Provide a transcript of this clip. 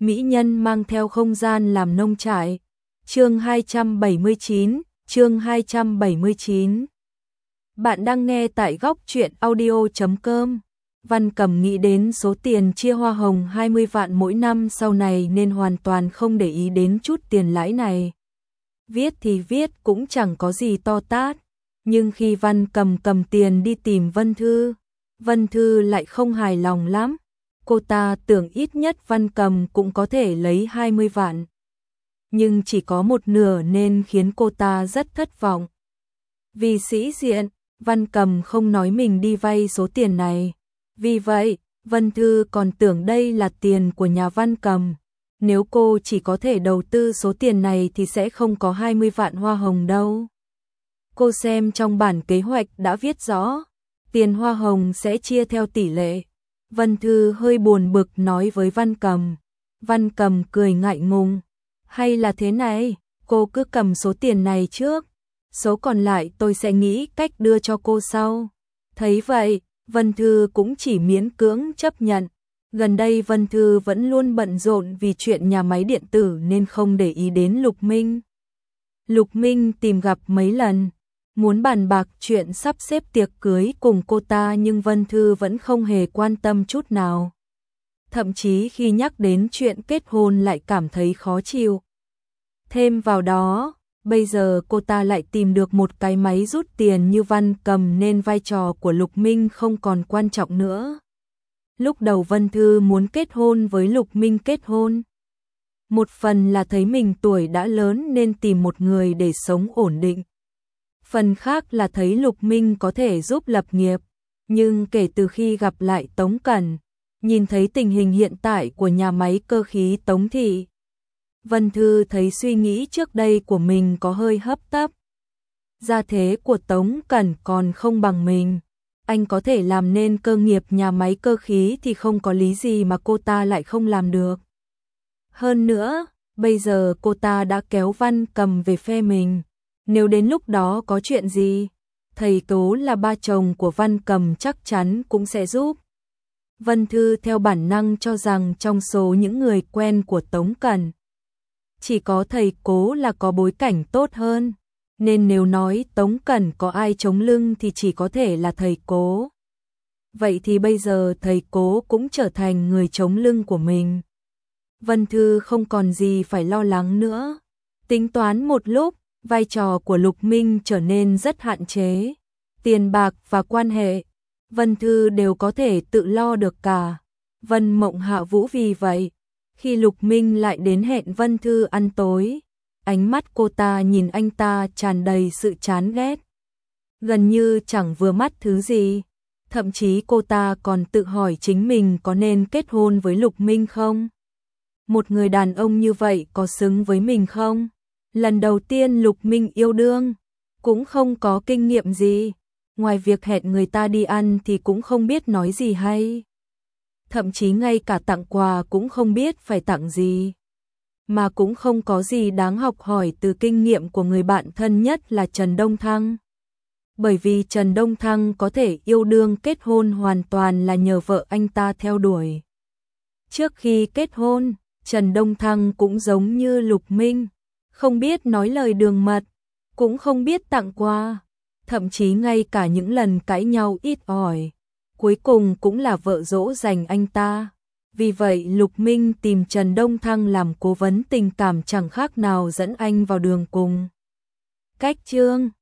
mỹ nhân mang theo không gian làm nông trại. Chương 279. Bạn đang nghe tại góc truyện audio.com. Văn Cầm nghĩ đến số tiền chia hoa hồng 20 vạn mỗi năm sau này nên hoàn toàn không để ý đến chút tiền lãi này. Viết thì viết cũng chẳng có gì to tát, nhưng khi Văn Cầm cầm tiền đi tìm Vân Thư lại không hài lòng lắm. Cô ta tưởng ít nhất Văn Cầm cũng có thể lấy 20 vạn. Nhưng chỉ có một nửa nên khiến cô ta rất thất vọng. Vì sĩ diện, Văn Cầm không nói mình đi vay số tiền này. Vì vậy, Vân Thư còn tưởng đây là tiền của nhà Văn Cầm. Nếu cô chỉ có thể đầu tư số tiền này thì sẽ không có 20 vạn hoa hồng đâu. Cô xem trong bản kế hoạch đã viết rõ, tiền hoa hồng sẽ chia theo tỷ lệ. Vân Thư hơi buồn bực nói với Văn Cầm. Văn Cầm cười ngại ngùng. Hay là thế này, cô cứ cầm số tiền này trước, số còn lại tôi sẽ nghĩ cách đưa cho cô sau. Thấy vậy, Vân Thư cũng chỉ miễn cưỡng chấp nhận. Gần đây Vân Thư vẫn luôn bận rộn vì chuyện nhà máy điện tử nên không để ý đến Lục Minh. Lục Minh tìm gặp mấy lần, muốn bàn bạc chuyện sắp xếp tiệc cưới cùng cô ta, nhưng Vân Thư vẫn không hề quan tâm chút nào. Thậm chí khi nhắc đến chuyện kết hôn lại cảm thấy khó chịu. Thêm vào đó, bây giờ cô ta lại tìm được một cái máy rút tiền như Văn Cầm nên vai trò của Lục Minh không còn quan trọng nữa. Lúc đầu Vân Thư muốn kết hôn với Lục Minh kết hôn. Một phần là thấy mình tuổi đã lớn nên tìm một người để sống ổn định. Phần khác là thấy Lục Minh có thể giúp lập nghiệp. Nhưng kể từ khi gặp lại Tống Cẩn, nhìn thấy tình hình hiện tại của nhà máy cơ khí Tống Thị, Vân Thư thấy suy nghĩ trước đây của mình có hơi hấp tấp. Gia thế của Tống Cẩn còn không bằng mình. Anh có thể làm nên cơ nghiệp nhà máy cơ khí thì không có lý gì mà cô ta lại không làm được. Hơn nữa, bây giờ cô ta đã kéo Văn Cầm về phe mình. Nếu đến lúc đó có chuyện gì, thầy Tố là ba chồng của Văn Cầm chắc chắn cũng sẽ giúp. Vân Thư theo bản năng cho rằng trong số những người quen của Tống Cẩn, chỉ có thầy Cố là có bối cảnh tốt hơn, nên nếu nói Tống Cẩn có ai chống lưng thì chỉ có thể là thầy Cố. Vậy thì bây giờ thầy Cố cũng trở thành người chống lưng của mình. Vân Thư không còn gì phải lo lắng nữa. Tính toán một lúc, vai trò của Lục Minh trở nên rất hạn chế. Tiền bạc và quan hệ, Vân Thư đều có thể tự lo được cả. Vân Mộng Hạ Vũ vì vậy, khi Lục Minh lại đến hẹn Vân Thư ăn tối, ánh mắt cô ta nhìn anh ta tràn đầy sự chán ghét. Gần như chẳng vừa mắt thứ gì. Thậm chí cô ta còn tự hỏi chính mình có nên kết hôn với Lục Minh không? Một người đàn ông như vậy có xứng với mình không? Lần đầu tiên Lục Minh yêu đương, cũng không có kinh nghiệm gì. Ngoài việc hẹn người ta đi ăn thì cũng không biết nói gì hay. Thậm chí ngay cả tặng quà cũng không biết phải tặng gì. Mà cũng không có gì đáng học hỏi từ kinh nghiệm của người bạn thân nhất là Trần Đông Thăng. Bởi vì Trần Đông Thăng có thể yêu đương kết hôn hoàn toàn là nhờ vợ anh ta theo đuổi. Trước khi kết hôn, Trần Đông Thăng cũng giống như Lục Minh, không biết nói lời đường mật, cũng không biết tặng quà, thậm chí ngay cả những lần cãi nhau ít ỏi, cuối cùng cũng là vợ dỗ dành anh ta. Vì vậy Lục Minh tìm Trần Đông Thăng làm cố vấn tình cảm chẳng khác nào dẫn anh vào đường cùng. Cách chương